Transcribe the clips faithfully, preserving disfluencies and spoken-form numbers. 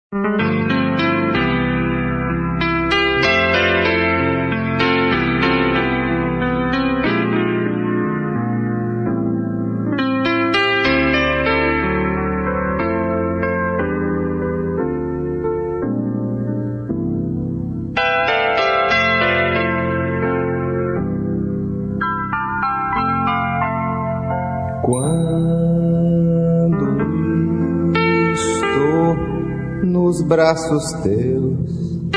Nos braços teus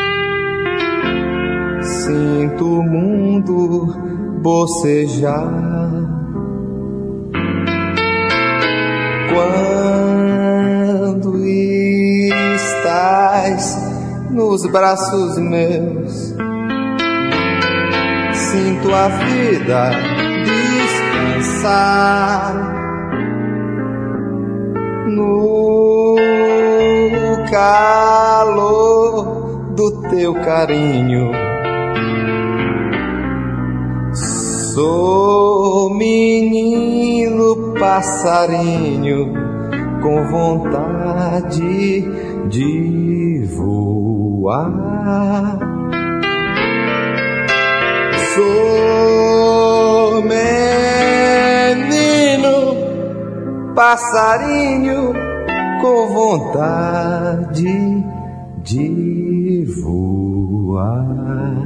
sinto o mundo bocejar. Quando estás nos braços meus, sinto a vida descansar. No calor do teu carinho, sou menino passarinho com vontade de voar. Sou menino passarinho com vontade de voar.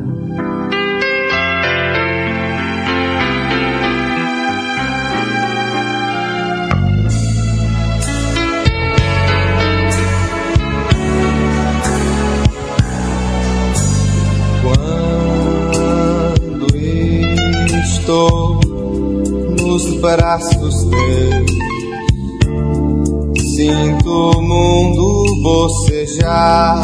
Quando estou nos braços teus, sinto o mundo bocejar.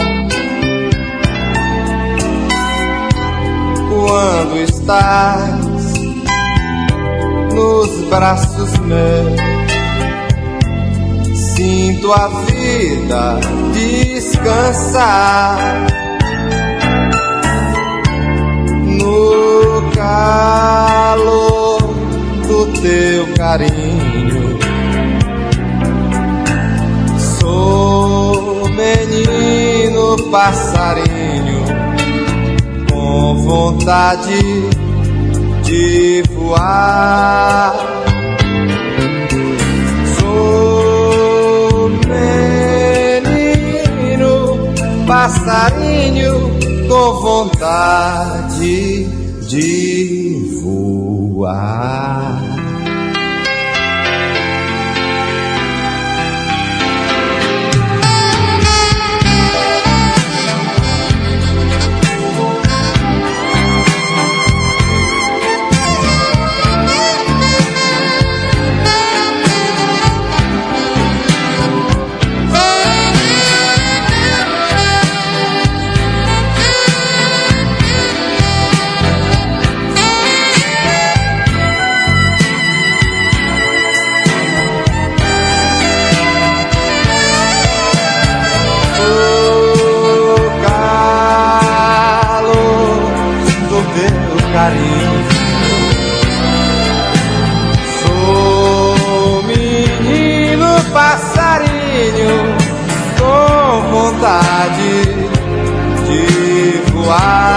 Quando estás nos braços meus, sinto a vida descansar. No calor do teu carinho, sou menino passarinho com vontade de voar. Sou menino passarinho com vontade de voar. Carinho, sou menino passarinho com vontade de voar.